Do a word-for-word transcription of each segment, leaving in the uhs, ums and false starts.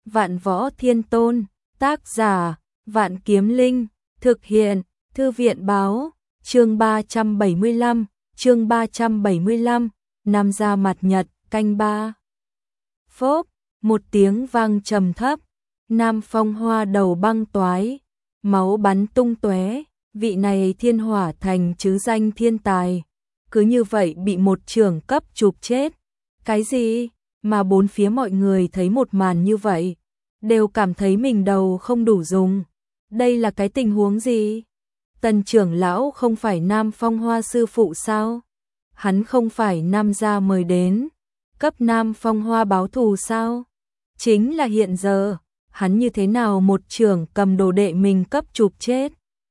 Vạn Võ Thiên Tôn, tác giả, Vạn Kiếm Linh, thực hiện, Thư viện báo, chương ba trăm bảy mươi lăm, chương ba trăm bảy mươi lăm, Nam gia mặt nhật, canh ba. Phốp, một tiếng vang trầm thấp, Nam Phong Hoa đầu băng toái, máu bắn tung tóe, vị này thiên hỏa thành chứ danh thiên tài, cứ như vậy bị một trưởng cấp chụp chết. Cái gì? Mà bốn phía mọi người thấy một màn như vậy, đều cảm thấy mình đầu không đủ dùng. Đây là cái tình huống gì? Tần trưởng lão không phải Nam Phong Hoa sư phụ sao? Hắn không phải Nam gia mời đến, cấp Nam Phong Hoa báo thù sao? Chính là hiện giờ, hắn như thế nào một trưởng cầm đồ đệ mình cấp chụp chết?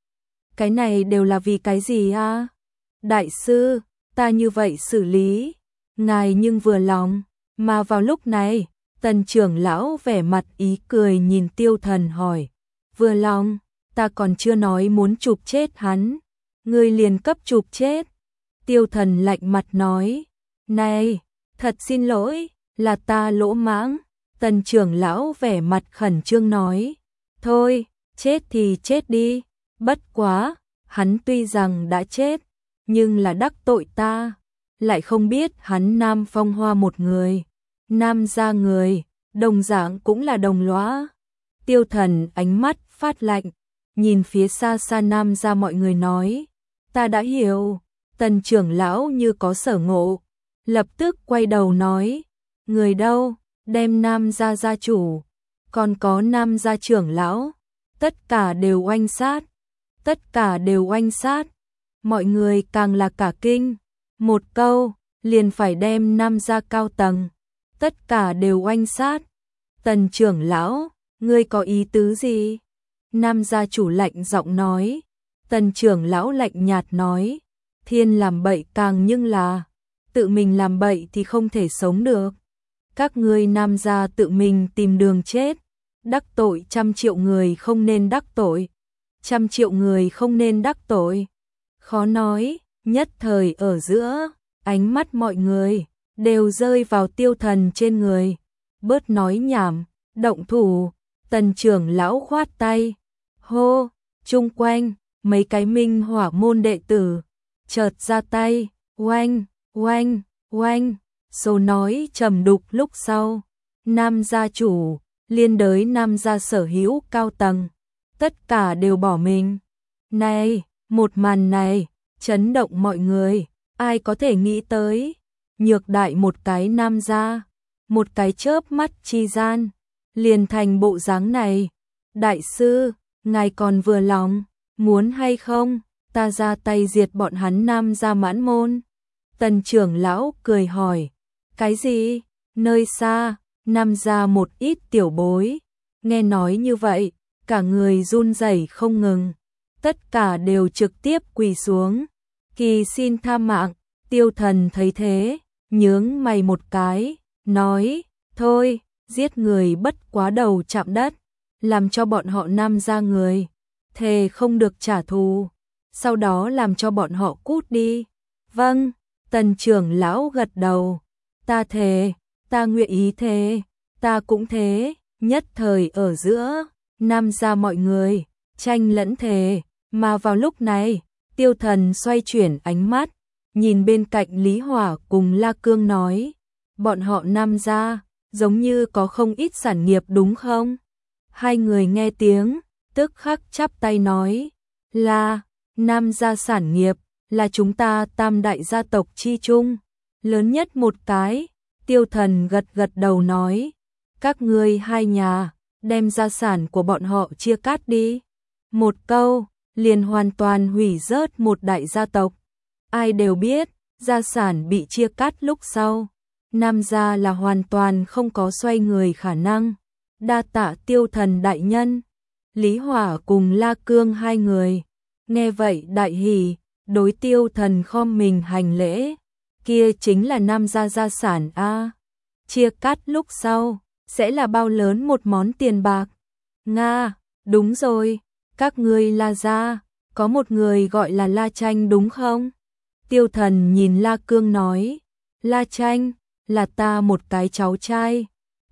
Cái này đều là vì cái gì a? Đại sư, ta như vậy xử lý, ngài nhưng vừa lòng. Mà vào lúc này, Tần trưởng lão vẻ mặt ý cười nhìn Tiêu Thần hỏi, vừa lòng, ta còn chưa nói muốn chụp chết hắn, ngươi liền cấp chụp chết. Tiêu Thần lạnh mặt nói, này, thật xin lỗi, là ta lỗ mãng. Tần trưởng lão vẻ mặt khẩn trương nói, thôi, chết thì chết đi, bất quá, hắn tuy rằng đã chết, nhưng là đắc tội ta, lại không biết hắn Nam Phong Hoa một người, Nam gia người, đồng dạng cũng là đồng lõa. Tiêu Thần ánh mắt phát lạnh, nhìn phía xa xa Nam gia mọi người nói, ta đã hiểu. Tần trưởng lão như có sở ngộ, lập tức quay đầu nói, người đâu, đem Nam gia gia chủ, còn có Nam gia trưởng lão, tất cả đều oanh sát, tất cả đều oanh sát. Mọi người càng là cả kinh, một câu, liền phải đem Nam gia cao tầng, tất cả đều oanh sát. Tần trưởng lão, ngươi có ý tứ gì? Nam gia chủ lạnh giọng nói. Tần trưởng lão lạnh nhạt nói, thiên làm bậy càng nhưng là, tự mình làm bậy thì không thể sống được. Các ngươi Nam gia tự mình tìm đường chết, đắc tội trăm triệu người không nên đắc tội, trăm triệu người không nên đắc tội. Khó nói, nhất thời ở giữa, ánh mắt mọi người đều rơi vào Tiêu Thần trên người. Bớt nói nhảm, động thủ. Tần trưởng lão khoát tay, hô, chung quanh mấy cái minh hỏa môn đệ tử chợt ra tay, oanh, oanh, oanh. Số nói trầm đục lúc sau, Nam gia chủ, liên đới Nam gia sở hữu cao tầng, tất cả đều bỏ mình. Này, một màn này, chấn động mọi người, ai có thể nghĩ tới, nhược đại một cái Nam gia, một cái chớp mắt chi gian, liền thành bộ dáng này. Đại sư, ngài còn vừa lòng, muốn hay không, ta ra tay diệt bọn hắn Nam gia mãn môn. Tần trưởng lão cười hỏi, cái gì? Nơi xa, Nam gia một ít tiểu bối, nghe nói như vậy, cả người run rẩy không ngừng, tất cả đều trực tiếp quỳ xuống, kỳ xin tha mạng. Tiêu Thần thấy thế, nhướng mày một cái, nói, thôi, giết người bất quá đầu chạm đất, làm cho bọn họ Nam gia người thề không được trả thù, sau đó làm cho bọn họ cút đi. Vâng. Tần trưởng lão gật đầu, ta thề, ta nguyện ý thề, ta cũng thế. Nhất thời ở giữa, Nam gia mọi người tranh lẫn thề. Mà vào lúc này, Tiêu Thần xoay chuyển ánh mắt, nhìn bên cạnh Lý Hỏa cùng La Cương nói, bọn họ Nam gia giống như có không ít sản nghiệp đúng không? Hai người nghe tiếng, tức khắc chắp tay nói, là Nam gia sản nghiệp, là chúng ta tam đại gia tộc chi chung, lớn nhất một cái. Tiêu Thần gật gật đầu nói, các ngươi hai nhà, đem gia sản của bọn họ chia cắt đi. Một câu, liền hoàn toàn hủy rớt một đại gia tộc. Ai đều biết, gia sản bị chia cắt lúc sau, Nam gia là hoàn toàn không có xoay người khả năng. Đa tạ Tiêu Thần đại nhân. Lý Hỏa cùng La Cương hai người, nghe vậy đại hỉ, đối Tiêu Thần khom mình hành lễ. Kia chính là Nam gia gia sản a. Chia cắt lúc sau, sẽ là bao lớn một món tiền bạc? Nga, đúng rồi, các ngươi La gia, có một người gọi là La Tranh đúng không? Tiêu Thần nhìn La Cương nói, La Tranh, là ta một cái cháu trai.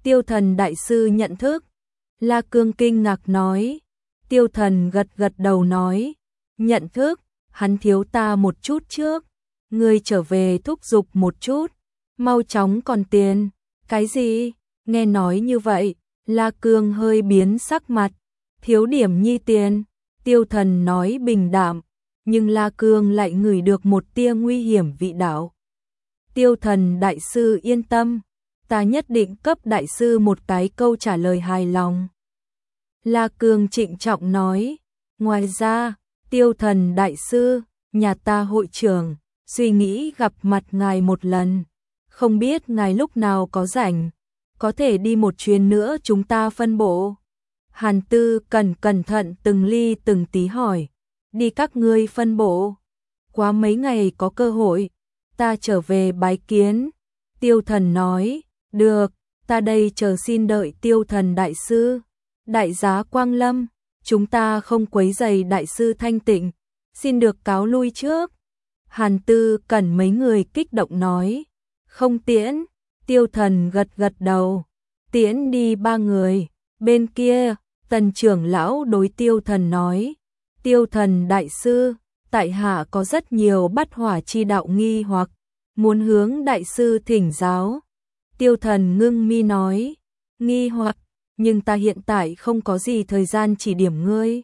Tiêu Thần đại sư nhận thức. La Cương kinh ngạc nói. Tiêu Thần gật gật đầu nói, nhận thức, hắn thiếu ta một chút trước. Ngươi trở về thúc giục một chút, mau chóng còn tiền. Cái gì? Nghe nói như vậy, La Cương hơi biến sắc mặt. Thiếu điểm nhi tiền, Tiêu Thần nói bình đạm, nhưng La Cương lại ngửi được một tia nguy hiểm vị đạo. Tiêu Thần đại sư yên tâm, ta nhất định cấp đại sư một cái câu trả lời hài lòng. La Cương trịnh trọng nói, ngoài ra, Tiêu Thần đại sư, nhà ta hội trưởng, suy nghĩ gặp mặt ngài một lần, không biết ngài lúc nào có rảnh, có thể đi một chuyến nữa chúng ta phân bộ. Hàn Tư cẩn cẩn thận từng ly từng tí hỏi, đi các ngươi phân bộ, quá mấy ngày có cơ hội, ta trở về bái kiến. Tiêu Thần nói, được, ta đây chờ xin đợi Tiêu Thần đại sư. Đại giá Quang Lâm, chúng ta không quấy rầy đại sư thanh tịnh, xin được cáo lui trước. Hàn Tư cẩn mấy người kích động nói, không tiễn. Tiêu Thần gật gật đầu, tiễn đi ba người. Bên kia, Tần trưởng lão đối Tiêu Thần nói, Tiêu Thần đại sư, tại hạ có rất nhiều bát hỏa chi đạo nghi hoặc, muốn hướng đại sư thỉnh giáo. Tiêu Thần ngưng mi nói, nghi hoặc, nhưng ta hiện tại không có gì thời gian chỉ điểm ngươi.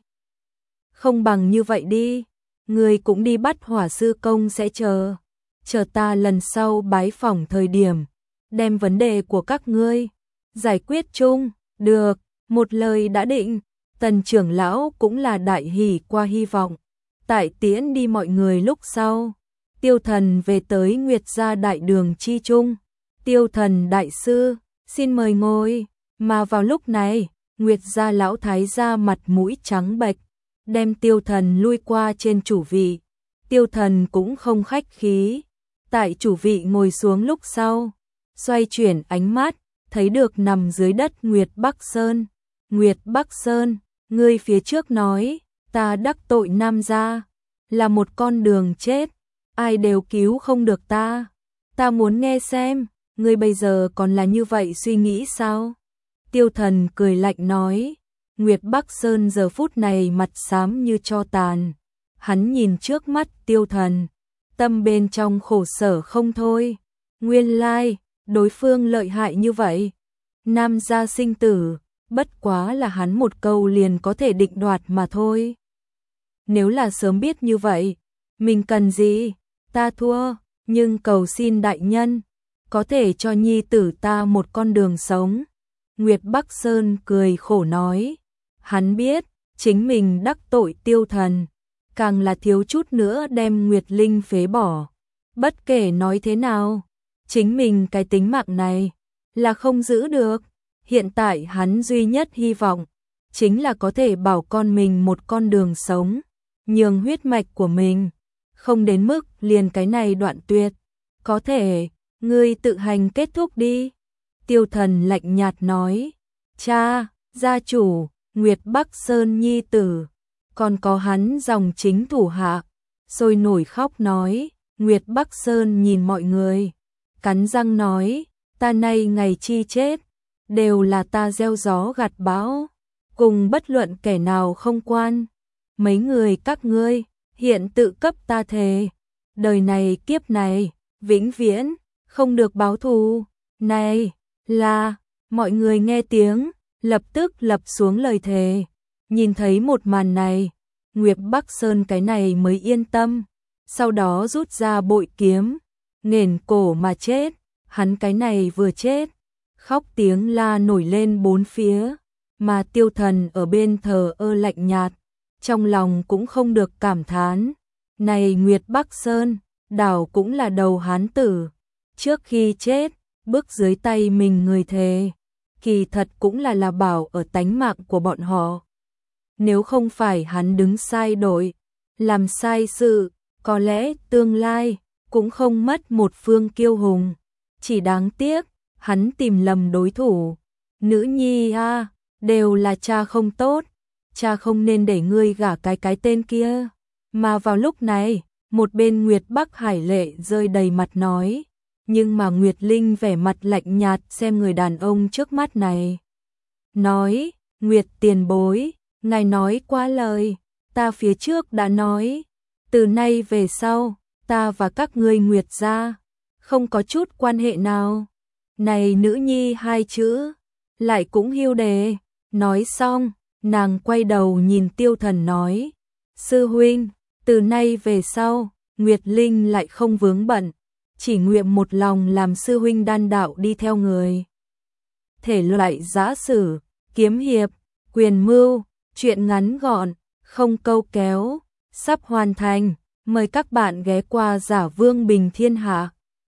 Không bằng như vậy đi, ngươi cũng đi bắt hỏa sư công sẽ chờ. Chờ ta lần sau bái phỏng thời điểm, đem vấn đề của các ngươi giải quyết chung. Được, một lời đã định. Tần trưởng lão cũng là đại hỉ qua hy vọng. Tại tiễn đi mọi người lúc sau, Tiêu Thần về tới Nguyệt gia đại đường chi trung. Tiêu Thần đại sư, xin mời ngồi. Mà vào lúc này, Nguyệt gia lão thái gia mặt mũi trắng bệch, đem Tiêu Thần lui qua trên chủ vị. Tiêu Thần cũng không khách khí, tại chủ vị ngồi xuống lúc sau, xoay chuyển ánh mắt, thấy được nằm dưới đất Nguyệt Bắc Sơn. Nguyệt Bắc Sơn, ngươi phía trước nói, ta đắc tội Nam gia, là một con đường chết, ai đều cứu không được ta. Ta muốn nghe xem, ngươi bây giờ còn là như vậy suy nghĩ sao? Tiêu Thần cười lạnh nói, Nguyệt Bắc Sơn giờ phút này mặt xám như tro tàn. Hắn nhìn trước mắt Tiêu Thần, tâm bên trong khổ sở không thôi. Nguyên lai, đối phương lợi hại như vậy. Nam gia sinh tử, bất quá là hắn một câu liền có thể định đoạt mà thôi. Nếu là sớm biết như vậy, mình cần gì? Ta thua, nhưng cầu xin đại nhân, có thể cho nhi tử ta một con đường sống. Nguyệt Bắc Sơn cười khổ nói, hắn biết, chính mình đắc tội Tiêu Thần, càng là thiếu chút nữa đem Nguyệt Linh phế bỏ. Bất kể nói thế nào, chính mình cái tính mạng này là không giữ được. Hiện tại hắn duy nhất hy vọng chính là có thể bảo con mình một con đường sống, nhường huyết mạch của mình không đến mức liền cái này đoạn tuyệt. Có thể, ngươi tự hành kết thúc đi. Tiêu Thần lạnh nhạt nói, cha, gia chủ, Nguyệt Bắc Sơn nhi tử, còn có hắn dòng chính thủ hạ, sôi nổi khóc nói. Nguyệt Bắc Sơn nhìn mọi người, cắn răng nói, ta nay ngày chi chết, đều là ta gieo gió gặt bão, cùng bất luận kẻ nào không quan. Mấy người các ngươi, hiện tự cấp ta thề, đời này kiếp này, vĩnh viễn, không được báo thù. Này, là, mọi người nghe tiếng, lập tức lập xuống lời thề. Nhìn thấy một màn này, Nguyệt Bắc Sơn cái này mới yên tâm, sau đó rút ra bội kiếm, nghển cổ mà chết. Hắn cái này vừa chết, khóc tiếng la nổi lên bốn phía, mà Tiêu Thần ở bên thờ ơ lạnh nhạt, trong lòng cũng không được cảm thán. Này Nguyệt Bắc Sơn, đảo cũng là đầu hán tử, trước khi chết, bước dưới tay mình người thề, kỳ thật cũng là là bảo ở tánh mạng của bọn họ. Nếu không phải hắn đứng sai đội, làm sai sự, có lẽ tương lai cũng không mất một phương kiêu hùng. Chỉ đáng tiếc, hắn tìm lầm đối thủ. Nữ nhi a, đều là cha không tốt, cha không nên để ngươi gả cái cái tên kia. Mà vào lúc này, một bên Nguyệt Bắc Hải lệ rơi đầy mặt nói, nhưng mà Nguyệt Linh vẻ mặt lạnh nhạt xem người đàn ông trước mắt này. Nói, Nguyệt tiền bối, ngài nói quá lời, ta phía trước đã nói, từ nay về sau, ta và các ngươi Nguyệt gia, không có chút quan hệ nào. Này nữ nhi hai chữ, lại cũng hưu đề. Nói xong, nàng quay đầu nhìn Tiêu Thần nói, sư huynh, từ nay về sau, Nguyệt Linh lại không vướng bận, chỉ nguyện một lòng làm sư huynh đan đạo đi theo người. Thể loại giã sử, kiếm hiệp, quyền mưu, truyện ngắn gọn, không câu kéo, sắp hoàn thành, mời các bạn ghé qua Giả Vương Bình Thiên Hạ.